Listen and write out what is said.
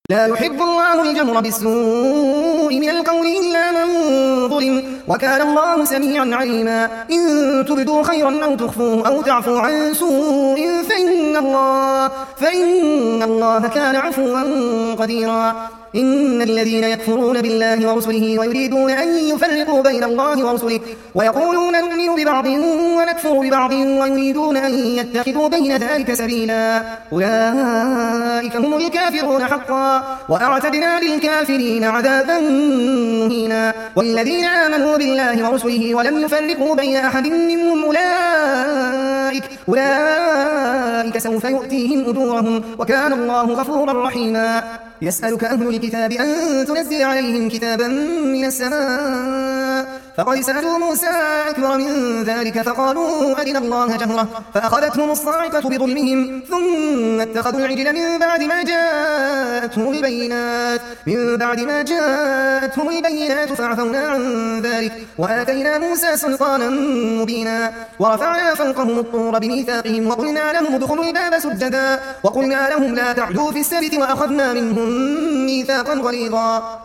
لا يحب الله الجهر بالسوء من القول إلا من ظلم وكان الله سميعا عليما إن تبدوا خيرا أو تخفوه أو تعفوا عن سوء فإن الله كان عفوا قديرا إن الذين يكفرون بالله ورسله ويريدون أن يفرقوا بين الله ورسله ويقولون نؤمن ببعض ونكفر ببعض ويريدون أن يتخذوا بين ذلك سبيلا أولئك هم الكافرون حقا وأعتدنا للكافرين عذابا مهينا والذين آمنوا بالله ورسله ولم يفرقوا بين أحد منهم أولئك سوف يؤتيهم أجورهم وكان الله غفورا رحيما يسألك أهل الكتاب أن تنزل عليهم كتابا من السماء فقد سألوا موسى أكبر من ذلك فقالوا أرنا الله جهرة فأخذتهم الصاعقة بظلمهم ثم اتخذوا العجل من بعد ما جاءتهم البينات فعفونا عن ذلك وآتينا موسى سلطانا مبينا ورفعنا فوقهم الطور بميثاقهم وقلنا لهم ادخلوا الباب سجدا وقلنا لهم لا تعدوا في السبت وأخذنا منهم ميثاقا غليظا